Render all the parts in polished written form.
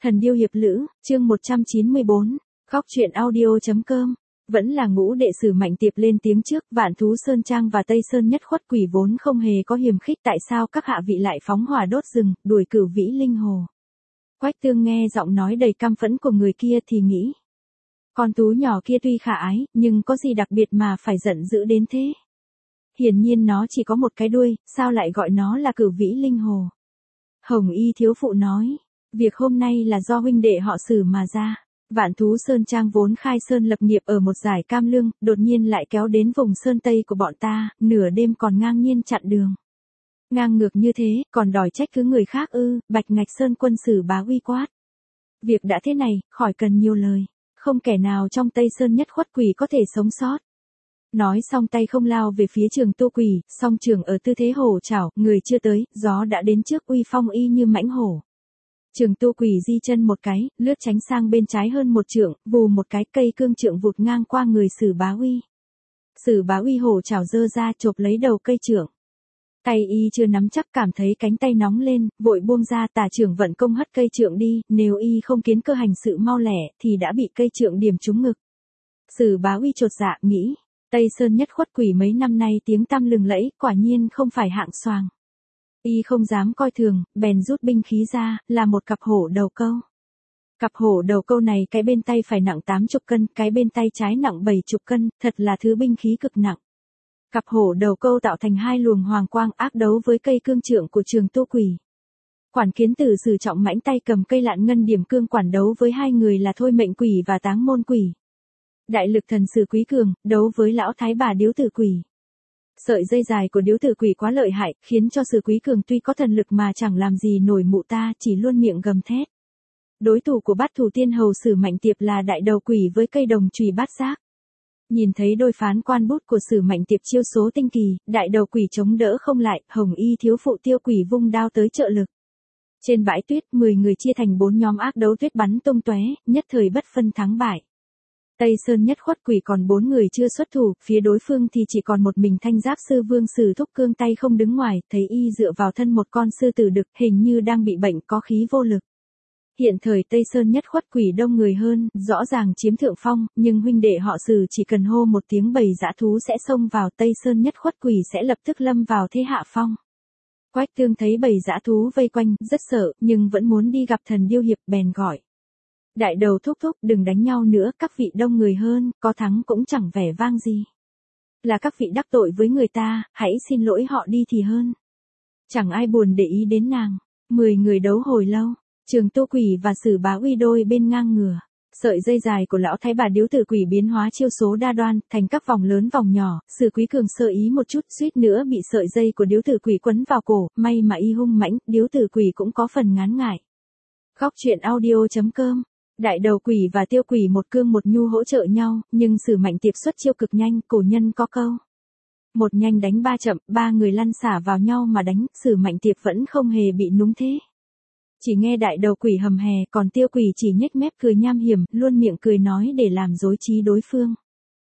Thần điêu hiệp lữ, chương 194, góc truyện audio.com. Vẫn là ngũ đệ Sử Mạnh Tiệp lên tiếng trước, Vạn Thú Sơn Trang và Tây Sơn Nhất Khuất Quỷ vốn không hề có hiềm khích, tại sao các hạ vị lại phóng hỏa đốt rừng, đuổi Cửu Vĩ Linh Hồ. Quách Tương nghe giọng nói đầy căm phẫn của người kia thì nghĩ, con tú nhỏ kia tuy khả ái, nhưng có gì đặc biệt mà phải giận dữ đến thế? Hiển nhiên nó chỉ có một cái đuôi, sao lại gọi nó là Cửu Vĩ Linh Hồ? Hồng Y thiếu phụ nói, việc hôm nay là do huynh đệ họ Sử mà ra. Vạn Thú Sơn Trang vốn khai sơn lập nghiệp ở một dải cam lương, đột nhiên lại kéo đến vùng sơn tây của bọn ta, nửa đêm còn ngang nhiên chặn đường. Ngang ngược như thế, còn đòi trách cứ người khác ư? Bạch Ngạch Sơn quân Sử Bá Uy quát. Việc đã thế này, khỏi cần nhiều lời, không kẻ nào trong Tây Sơn Nhất Khuất Quỷ có thể sống sót. Nói xong tay không lao về phía Trường Tu Quỷ, song trường ở tư thế hổ chảo, người chưa tới, gió đã đến trước, uy phong y như mãnh hổ. Trường Tu Quỷ di chân một cái, lướt tránh sang bên trái hơn một trượng, vù một cái, cây cương trượng vụt ngang qua người Sử Bá Uy. Sử Bá Uy hổ chảo giơ ra chộp lấy đầu cây trượng. Tay y chưa nắm chắc cảm thấy cánh tay nóng lên, vội buông ra, tả trưởng vận công hất cây trượng đi, nếu y không kiến cơ hành sự mau lẻ thì đã bị cây trượng điểm trúng ngực. Sử Bá Uy chột dạ nghĩ, Tây Sơn Nhất Khuất Quỷ mấy năm nay tiếng tăm lừng lẫy, quả nhiên không phải hạng xoàng. Y không dám coi thường, bèn rút binh khí ra, là một cặp hổ đầu câu. Cặp hổ đầu câu này cái bên tay phải nặng 80 cân, cái bên tay trái nặng 70 cân, thật là thứ binh khí cực nặng. Cặp hổ đầu câu tạo thành hai luồng hoàng quang ác đấu với cây cương trượng của Trường Tu Quỷ. Quản Kiến Tử Sử Trọng Mãnh tay cầm cây lạn ngân điểm cương quản đấu với hai người là Thôi Mệnh Quỷ và Táng Môn Quỷ. Đại Lực Thần Sử Quý Cường đấu với lão thái bà Điếu Tử Quỷ. Sợi dây dài của Điếu Tử Quỷ quá lợi hại, khiến cho Sử Quý Cường tuy có thần lực mà chẳng làm gì nổi mụ ta, chỉ luôn miệng gầm thét. Đối thủ của Bát Thủ Tiên Hầu Sử Mạnh Tiệp là Đại Đầu Quỷ với cây đồng chùy bát giác. Nhìn thấy đôi phán quan bút của Sử Mạnh Tiệp chiêu số tinh kỳ, Đại Đầu Quỷ chống đỡ không lại, Hồng Y thiếu phụ Tiêu Quỷ vung đao tới trợ lực. Trên bãi tuyết, 10 người chia thành 4 nhóm ác đấu tuyết bắn tung tóe, nhất thời bất phân thắng bại. Tây Sơn Nhất Khuất Quỷ còn 4 người chưa xuất thủ, phía đối phương thì chỉ còn một mình Thanh Giáp Sư Vương Sử Thúc Cương tay không đứng ngoài, thấy y dựa vào thân một con sư tử đực, hình như đang bị bệnh có khí vô lực. Hiện thời Tây Sơn Nhất Khuất Quỷ đông người hơn, rõ ràng chiếm thượng phong, nhưng huynh đệ họ Sử chỉ cần hô một tiếng bầy dã thú sẽ xông vào, Tây Sơn Nhất Khuất Quỷ sẽ lập tức lâm vào thế hạ phong. Quách Tương thấy bầy dã thú vây quanh, rất sợ, nhưng vẫn muốn đi gặp thần điêu hiệp, bèn gọi. Đại Đầu thúc thúc, đừng đánh nhau nữa, các vị đông người hơn, có thắng cũng chẳng vẻ vang gì. Là các vị đắc tội với người ta, hãy xin lỗi họ đi thì hơn. Chẳng ai buồn để ý đến nàng. 10 người đấu hồi lâu, Trường Tu Quỷ và Sử Bá Uy đôi bên ngang ngửa. Sợi dây dài của lão thái bà Điếu Tử Quỷ biến hóa chiêu số đa đoan, thành các vòng lớn vòng nhỏ, Sử Quý Cường sơ ý một chút, suýt nữa bị sợi dây của Điếu Tử Quỷ quấn vào cổ, may mà y hung mãnh, Điếu Tử Quỷ cũng có phần ngán ngại. Góc truyện audio.com. Đại Đầu Quỷ và Tiêu Quỷ một cương một nhu hỗ trợ nhau, nhưng Sử Mạnh Tiệp xuất chiêu cực nhanh, cổ nhân có câu. Một nhanh đánh ba chậm, ba người lăn xả vào nhau mà đánh, Sử Mạnh Tiệp vẫn không hề bị núng thế. Chỉ nghe Đại Đầu Quỷ hầm hè, còn Tiêu Quỷ chỉ nhếch mép cười nham hiểm, luôn miệng cười nói để làm dối trí đối phương.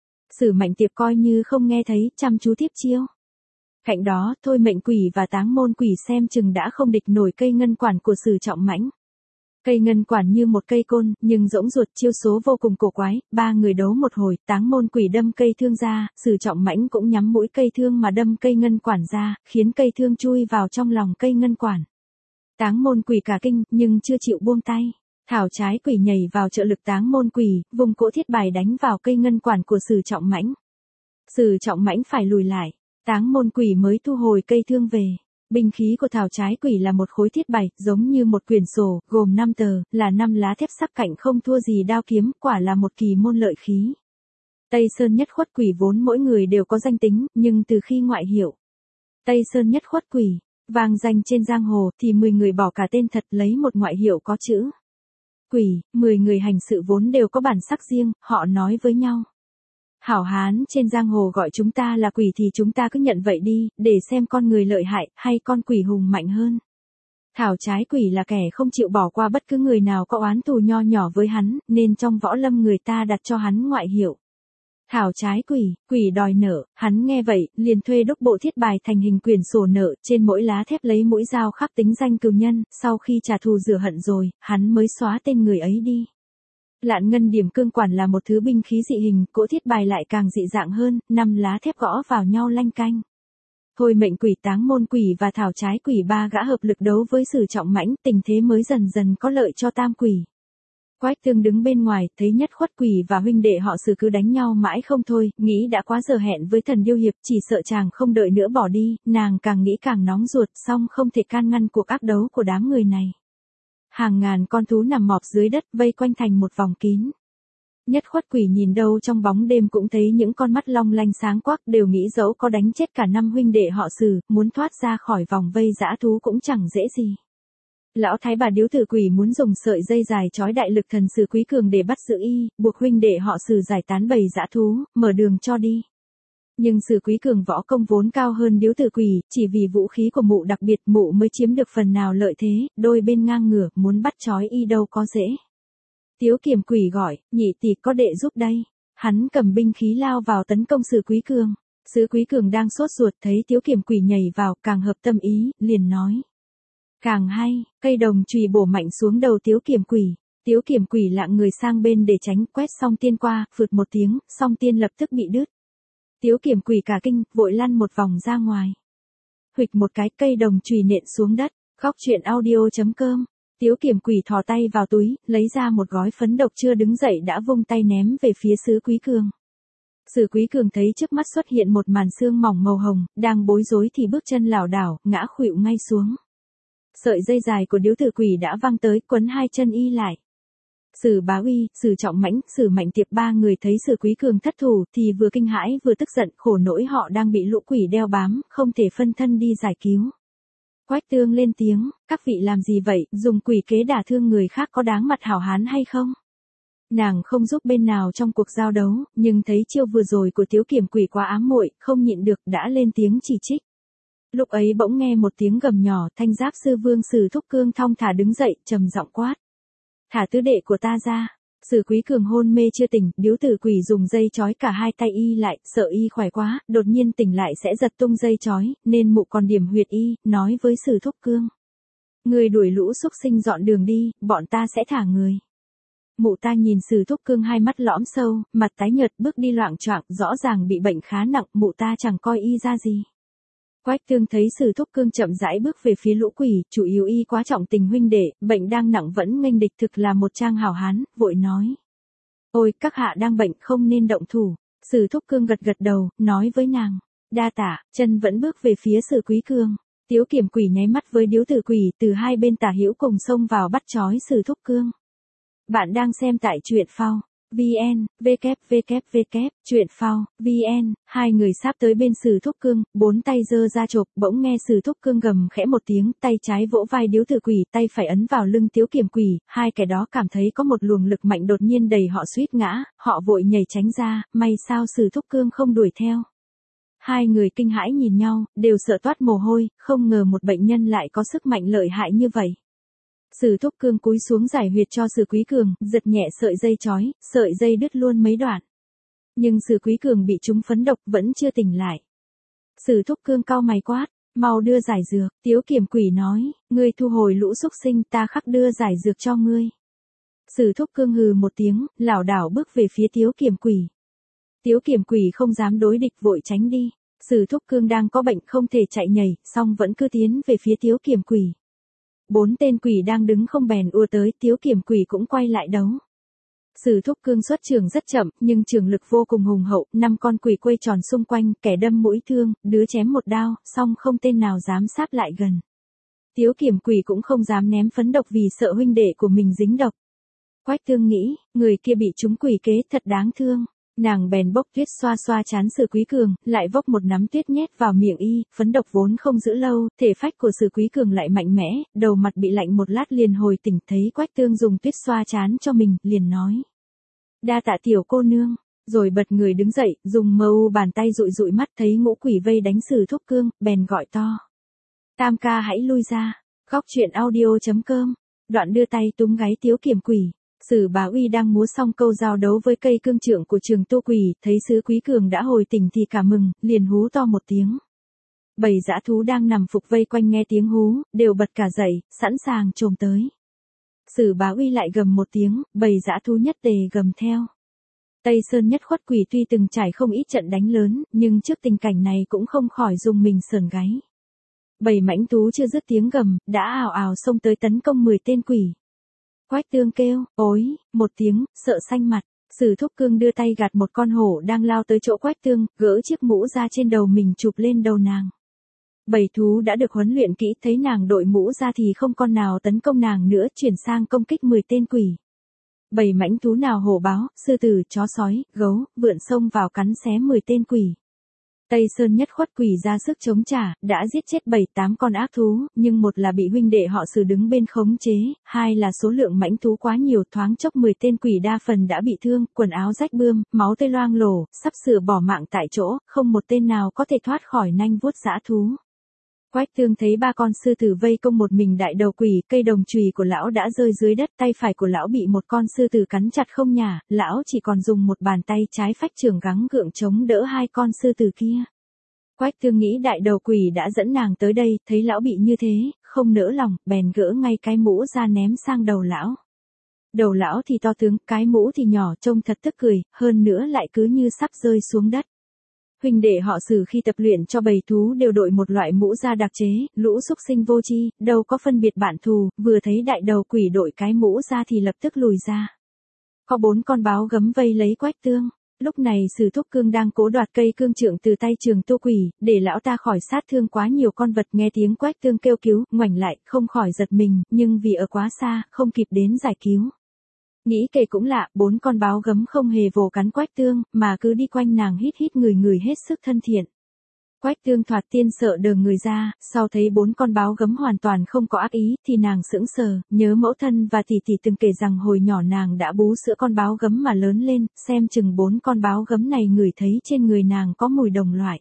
Sử Mạnh Tiệp coi như không nghe thấy, chăm chú tiếp chiêu. Cạnh đó, Thôi Mệnh Quỷ và Táng Môn Quỷ xem chừng đã không địch nổi cây ngân quản của Sử Trọng Mãnh. Cây ngân quản như một cây côn, nhưng rỗng ruột, chiêu số vô cùng cổ quái, ba người đấu một hồi, Táng Môn Quỷ đâm cây thương ra, Sử Trọng Mãnh cũng nhắm mũi cây thương mà đâm cây ngân quản ra, khiến cây thương chui vào trong lòng cây ngân quản. Táng Môn Quỷ cả kinh, nhưng chưa chịu buông tay. Thảo Trái Quỷ nhảy vào trợ lực Táng Môn Quỷ, vùng cỗ thiết bài đánh vào cây ngân quản của Sử Trọng Mãnh. Sử Trọng Mãnh phải lùi lại, Táng Môn Quỷ mới thu hồi cây thương về. Binh khí của Thảo Trái Quỷ là một khối thiết bài, giống như một quyển sổ, gồm 5 tờ, là 5 lá thép sắc cạnh không thua gì đao kiếm, quả là một kỳ môn lợi khí. Tây Sơn Nhất Khuất Quỷ vốn mỗi người đều có danh tính, nhưng từ khi ngoại hiệu Tây Sơn Nhất Khuất Quỷ vang danh trên giang hồ thì 10 người bỏ cả tên thật lấy một ngoại hiệu có chữ Quỷ, 10 người hành sự vốn đều có bản sắc riêng, họ nói với nhau. Hảo hán trên giang hồ gọi chúng ta là quỷ thì chúng ta cứ nhận vậy đi, để xem con người lợi hại, hay con quỷ hùng mạnh hơn. Thảo Trái Quỷ là kẻ không chịu bỏ qua bất cứ người nào có oán thù nho nhỏ với hắn, nên trong võ lâm người ta đặt cho hắn ngoại hiệu Thảo trái quỷ, quỷ đòi nợ, hắn nghe vậy, liền thuê đúc bộ thiết bài thành hình quyển sổ nợ, trên mỗi lá thép lấy mũi dao khắc tính danh cừu nhân, sau khi trả thù rửa hận rồi, hắn mới xóa tên người ấy đi. Lạn ngân điểm cương quản là một thứ binh khí dị hình, cỗ thiết bài lại càng dị dạng hơn, 5 lá thép gõ vào nhau lanh canh. Thôi mệnh quỷ, táng môn quỷ và thảo trái quỷ ba gã hợp lực đấu với Sử Trọng Mãnh, tình thế mới dần dần có lợi cho tam quỷ. Quách Tương đứng bên ngoài, thấy Nhất Khuất quỷ và huynh đệ họ Sử cứ đánh nhau mãi không thôi, nghĩ đã quá giờ hẹn với Thần Điêu Hiệp, chỉ sợ chàng không đợi nữa bỏ đi, nàng càng nghĩ càng nóng ruột, song không thể can ngăn cuộc ác đấu của đám người này. Hàng ngàn con thú nằm mọp dưới đất, vây quanh thành một vòng kín. Nhất Khuất quỷ nhìn đâu trong bóng đêm cũng thấy những con mắt long lanh sáng quắc, đều nghĩ dẫu có đánh chết cả 5 huynh đệ họ Sử, muốn thoát ra khỏi vòng vây dã thú cũng chẳng dễ gì. Lão thái bà Điếu Tử Quỷ muốn dùng sợi dây dài trói đại lực thần Sử Quý Cường để bắt giữ y, buộc huynh đệ họ Sử giải tán bầy dã thú, mở đường cho đi. Nhưng Sử Quý Cường võ công vốn cao hơn Điếu Tử Quỷ, chỉ vì vũ khí của mụ đặc biệt mụ mới chiếm được phần nào lợi thế, đôi bên ngang ngửa, muốn bắt trói y đâu có dễ. Tiếu Kiểm Quỷ gọi, nhị tỷ có đệ giúp đây. Hắn cầm binh khí lao vào tấn công Sử Quý Cường. Sử Quý Cường đang sốt ruột thấy Tiếu Kiểm Quỷ nhảy vào, càng hợp tâm ý, liền nói. Càng hay, cây đồng chùy bổ mạnh xuống đầu Tiếu Kiểm Quỷ. Tiếu Kiểm Quỷ lạng người sang bên để tránh, quét song tiên qua, phượt một tiếng, song tiên lập tức bị đứt. Tiếu Kiểm Quỷ cả kinh, vội lăn một vòng ra ngoài. Huỵch một cái, cây đồng chùy nện xuống đất. Khóc chuyện audio.com. Tiếu Kiểm Quỷ thò tay vào túi, lấy ra một gói phấn độc, chưa đứng dậy đã vung tay ném về phía Sử Quý Cường. Sử Quý Cường thấy trước mắt xuất hiện một màn xương mỏng màu hồng, đang bối rối thì bước chân lảo đảo, ngã khuỵu ngay xuống. Sợi dây dài của Điếu Tử Quỷ đã văng tới, quấn hai chân y lại. Sử Bá Uy, Sử Trọng Mãnh, Sử Mạnh Tiệp ba người thấy Sử Quý Cường thất thủ thì vừa kinh hãi vừa tức giận, khổ nỗi họ đang bị lũ quỷ đeo bám, không thể phân thân đi giải cứu. Quách Tương lên tiếng, các vị làm gì vậy, dùng quỷ kế đả thương người khác có đáng mặt hảo hán hay không? Nàng không giúp bên nào trong cuộc giao đấu, nhưng thấy chiêu vừa rồi của Tiếu Kiểm Quỷ quá ám muội, không nhịn được đã lên tiếng chỉ trích. Lúc ấy bỗng nghe một tiếng gầm nhỏ, Thanh Giáp Sư Vương Sử Thúc Cương thong thả đứng dậy, trầm giọng quát. Thả tứ đệ của ta ra. Sử Quý Cường hôn mê chưa tỉnh, Điếu Tử Quỷ dùng dây trói cả hai tay y lại, sợ y khỏe quá, đột nhiên tỉnh lại sẽ giật tung dây trói, nên mụ còn điểm huyệt y, nói với Sử Thúc Cương. Người đuổi lũ xúc sinh dọn đường đi, bọn ta sẽ thả người. Mụ ta nhìn Sử Thúc Cương hai mắt lõm sâu, mặt tái nhợt, bước đi loạng choạng, rõ ràng bị bệnh khá nặng, mụ ta chẳng coi y ra gì. Quách Tương thấy Sử Thúc Cương chậm rãi bước về phía lũ quỷ, chủ yếu y quá trọng tình huynh đệ, bệnh đang nặng vẫn nghênh địch, thực là một trang hảo hán, vội nói. Ôi, các hạ đang bệnh không nên động thủ. Sử Thúc Cương gật gật đầu, nói với nàng. Đa tả, chân vẫn bước về phía Sử Quý Cường. Tiếu Kiểm Quỷ nháy mắt với Điếu Tử Quỷ, từ hai bên tả hữu cùng xông vào bắt trói Sử Thúc Cương. Bạn đang xem tại truyện phao. VN, www, truyện phao, VN, hai người sắp tới bên Sử Thúc Cương, bốn tay giơ ra chộp, bỗng nghe Sử Thúc Cương gầm khẽ một tiếng, tay trái vỗ vai Điếu Tử Quỷ, tay phải ấn vào lưng Tiếu Kiểm Quỷ, hai kẻ đó cảm thấy có một luồng lực mạnh đột nhiên đẩy họ suýt ngã, họ vội nhảy tránh ra, may sao Sử Thúc Cương không đuổi theo. Hai người kinh hãi nhìn nhau, đều sợ toát mồ hôi, không ngờ một bệnh nhân lại có sức mạnh lợi hại như vậy. Sử Thúc Cương cúi xuống giải huyệt cho Sử Quý Cường, giật nhẹ sợi dây trói, sợi dây đứt luôn mấy đoạn. Nhưng Sử Quý Cường bị trúng phấn độc vẫn chưa tỉnh lại. Sử Thúc Cương cau mày quát, mau đưa giải dược. Tiếu Kiểm Quỷ nói, ngươi thu hồi lũ xúc sinh, ta khắc đưa giải dược cho ngươi. Sử Thúc Cương hừ một tiếng, lảo đảo bước về phía Tiếu Kiểm Quỷ. Tiếu Kiểm Quỷ không dám đối địch, vội tránh đi. Sử Thúc Cương đang có bệnh không thể chạy nhảy, song vẫn cứ tiến về phía Tiếu Kiểm Quỷ. Bốn tên quỷ đang đứng không bèn ùa tới, Tiếu Kiểm Quỷ cũng quay lại đấu. Sử Thúc Cương xuất trường rất chậm, nhưng trường lực vô cùng hùng hậu, 5 con quỷ quây tròn xung quanh, kẻ đâm mũi thương, đứa chém một đao, song không tên nào dám sát lại gần. Tiếu Kiểm Quỷ cũng không dám ném phấn độc vì sợ huynh đệ của mình dính độc. Quách Tương nghĩ, người kia bị trúng quỷ kế thật đáng thương. Nàng bèn bốc tuyết xoa xoa trán Sử Quý Cường, lại vốc một nắm tuyết nhét vào miệng y, phấn độc vốn không giữ lâu, thể phách của Sử Quý Cường lại mạnh mẽ, đầu mặt bị lạnh một lát liền hồi tỉnh, thấy Quách Tương dùng tuyết xoa trán cho mình, liền nói. Đa tạ tiểu cô nương, rồi bật người đứng dậy, dùng mâu bàn tay dụi dụi mắt thấy ngũ quỷ vây đánh Sử Thúc Cương, bèn gọi to. Tam ca hãy lui ra, khóc chuyện audio.com, đoạn đưa tay túm gáy Tiếu Kiểm Quỷ. Sử Bá Uy đang múa xong câu giao đấu với cây cương trượng của Trường Tu Quỷ, thấy Sứ Quý Cường đã hồi tỉnh thì cả mừng, liền hú to một tiếng. Bầy dã thú đang nằm phục vây quanh nghe tiếng hú, đều bật cả dậy, sẵn sàng chồm tới. Sử Bá Uy lại gầm một tiếng, bầy dã thú nhất tề gầm theo. Tây Sơn Nhất Khuất Quỷ tuy từng trải không ít trận đánh lớn, nhưng trước tình cảnh này cũng không khỏi rùng mình sởn gáy. Bầy mãnh thú chưa dứt tiếng gầm, đã ào ào xông tới tấn công 10 tên quỷ. Quách Tương kêu, ối, một tiếng, sợ xanh mặt. Sử Thúc Cương đưa tay gạt một con hổ đang lao tới chỗ Quách Tương, gỡ chiếc mũ ra trên đầu mình chụp lên đầu nàng. Bầy thú đã được huấn luyện kỹ, thấy nàng đội mũ ra thì không con nào tấn công nàng nữa, chuyển sang công kích 10 tên quỷ. Bầy mãnh thú nào hổ báo, sư tử, chó sói, gấu, vượn xông vào cắn xé 10 tên quỷ. Tây Sơn Nhất Khuất Quỷ ra sức chống trả, đã giết chết 7-8 con ác thú, nhưng một là bị huynh đệ họ Sử đứng bên khống chế, hai là số lượng mãnh thú quá nhiều, thoáng chốc 10 tên quỷ đa phần đã bị thương, quần áo rách bươm, máu tươi loang lổ, sắp sửa bỏ mạng tại chỗ, không một tên nào có thể thoát khỏi nanh vuốt dã thú. Quách Tương thấy ba con sư tử vây công một mình đại đầu quỷ, cây đồng chùy của lão đã rơi dưới đất, tay phải của lão bị một con sư tử cắn chặt không nhả, lão chỉ còn dùng một bàn tay trái phách trưởng gắng gượng chống đỡ hai con sư tử kia. Quách Tương nghĩ đại đầu quỷ đã dẫn nàng tới đây, thấy lão bị như thế, không nỡ lòng, bèn gỡ ngay cái mũ ra ném sang đầu lão. Đầu lão thì to tướng, cái mũ thì nhỏ, trông thật tức cười, hơn nữa lại cứ như sắp rơi xuống đất. Huynh đệ họ Sử khi tập luyện cho bầy thú đều đội một loại mũ da đặc chế, lũ xúc sinh vô tri, đâu có phân biệt bạn thù, vừa thấy đại đầu quỷ đội cái mũ ra thì lập tức lùi ra. Có 4 con báo gấm vây lấy Quách Tương. Lúc này Sử Thúc Cương đang cố đoạt cây cương trượng từ tay Trường Tu Quỷ, để lão ta khỏi sát thương quá nhiều con vật. Nghe tiếng Quách Tương kêu cứu, ngoảnh lại, không khỏi giật mình, nhưng vì ở quá xa, không kịp đến giải cứu. Nghĩ kể cũng lạ, 4 con báo gấm không hề vồ cắn Quách Tương, mà cứ đi quanh nàng hít hít người hết sức thân thiện. Quách Tương thoạt tiên sợ đờ người ra, sau thấy 4 con báo gấm hoàn toàn không có ác ý, thì nàng sững sờ, nhớ mẫu thân và tỷ tỷ từng kể rằng hồi nhỏ nàng đã bú sữa con báo gấm mà lớn lên, xem chừng 4 con báo gấm này ngửi thấy trên người nàng có mùi đồng loại.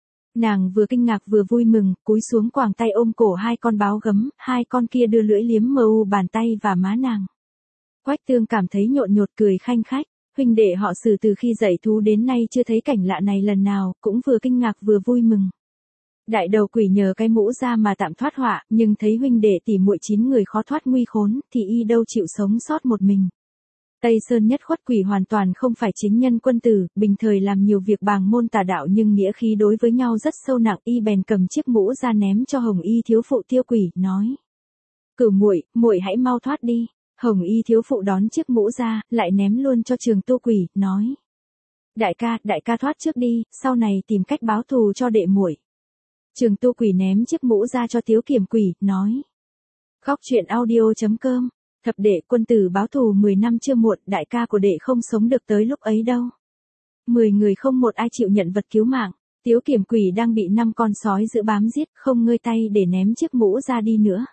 Nàng vừa kinh ngạc vừa vui mừng, cúi xuống quàng tay ôm cổ hai con báo gấm, hai con kia đưa lưỡi liếm mờ u bàn tay và má nàng. Quách Tương cảm thấy nhộn nhột cười khanh khách, huynh đệ họ Sử từ khi dạy thú đến nay chưa thấy cảnh lạ này lần nào, cũng vừa kinh ngạc vừa vui mừng. Đại đầu quỷ nhờ cái mũ ra mà tạm thoát họa, nhưng thấy huynh đệ tỷ muội 9 người khó thoát nguy khốn, thì y đâu chịu sống sót một mình. Tây Sơn Nhất Khuất Quỷ hoàn toàn không phải chính nhân quân tử, bình thời làm nhiều việc bàng môn tà đạo nhưng nghĩa khí đối với nhau rất sâu nặng, y bèn cầm chiếc mũ ra ném cho Hồng Y thiếu phụ Tiêu Quỷ, nói: "Cửu muội, muội hãy mau thoát đi." Hồng Y thiếu phụ đón chiếc mũ ra, lại ném luôn cho Trường Tu Quỷ, nói: đại ca thoát trước đi, sau này tìm cách báo thù cho đệ muội." Trường Tu Quỷ ném chiếc mũ ra cho Tiếu Kiểm Quỷ, nói: Góc truyện audio.com, thập đệ quân tử báo thù 10 năm chưa muộn, đại ca của đệ không sống được tới lúc ấy đâu. 10 người không một ai chịu nhận vật cứu mạng. Tiếu Kiểm Quỷ đang bị 5 con sói giữ bám giết, không ngơi tay để ném chiếc mũ ra đi nữa.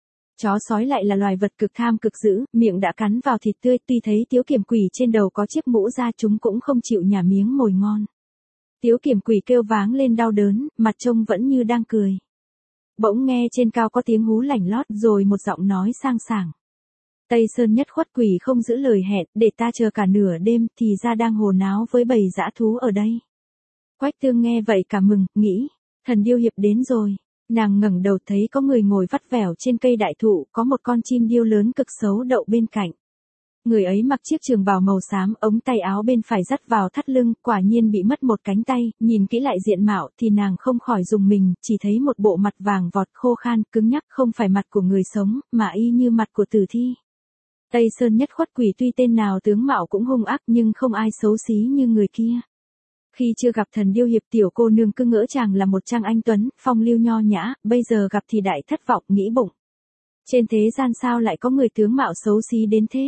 Chó sói lại là loài vật cực tham cực dữ, miệng đã cắn vào thịt tươi, tuy thấy Tiếu Kiểm Quỷ trên đầu có chiếc mũ ra chúng cũng không chịu nhả miếng mồi ngon. Tiếu Kiểm Quỷ kêu váng lên đau đớn, mặt trông vẫn như đang cười. Bỗng nghe trên cao có tiếng hú lảnh lót, rồi một giọng nói sang sảng: Tây Sơn Nhất Khuất Quỷ không giữ lời hẹn, để ta chờ cả nửa đêm, thì ra đang hồ náo với bầy dã thú ở đây. Quách Tương nghe vậy cả mừng, nghĩ: thần điêu hiệp đến rồi. Nàng ngẩng đầu thấy có người ngồi vắt vẻo trên cây đại thụ, có một con chim điêu lớn cực xấu đậu bên cạnh. Người ấy mặc chiếc trường bào màu xám, ống tay áo bên phải dắt vào thắt lưng, quả nhiên bị mất một cánh tay, nhìn kỹ lại diện mạo thì nàng không khỏi rùng mình, chỉ thấy một bộ mặt vàng vọt khô khan, cứng nhắc, không phải mặt của người sống, mà y như mặt của tử thi. Tây Sơn Nhất Khuất Quỷ tuy tên nào tướng mạo cũng hung ác nhưng không ai xấu xí như người kia. Khi chưa gặp thần điêu hiệp, tiểu cô nương cứ ngỡ chàng là một trang anh tuấn, phong lưu nho nhã, bây giờ gặp thì đại thất vọng, nghĩ bụng: trên thế gian sao lại có người tướng mạo xấu xí đến thế?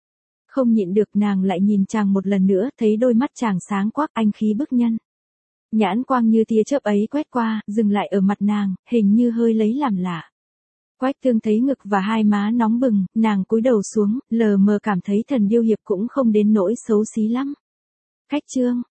Không nhịn được, nàng lại nhìn chàng một lần nữa, thấy đôi mắt chàng sáng quắc, anh khí bức nhân. Nhãn quang như tia chớp ấy quét qua, dừng lại ở mặt nàng, hình như hơi lấy làm lạ. Quách Tương thấy ngực và hai má nóng bừng, nàng cúi đầu xuống, lờ mờ cảm thấy thần điêu hiệp cũng không đến nỗi xấu xí lắm. Khách trương,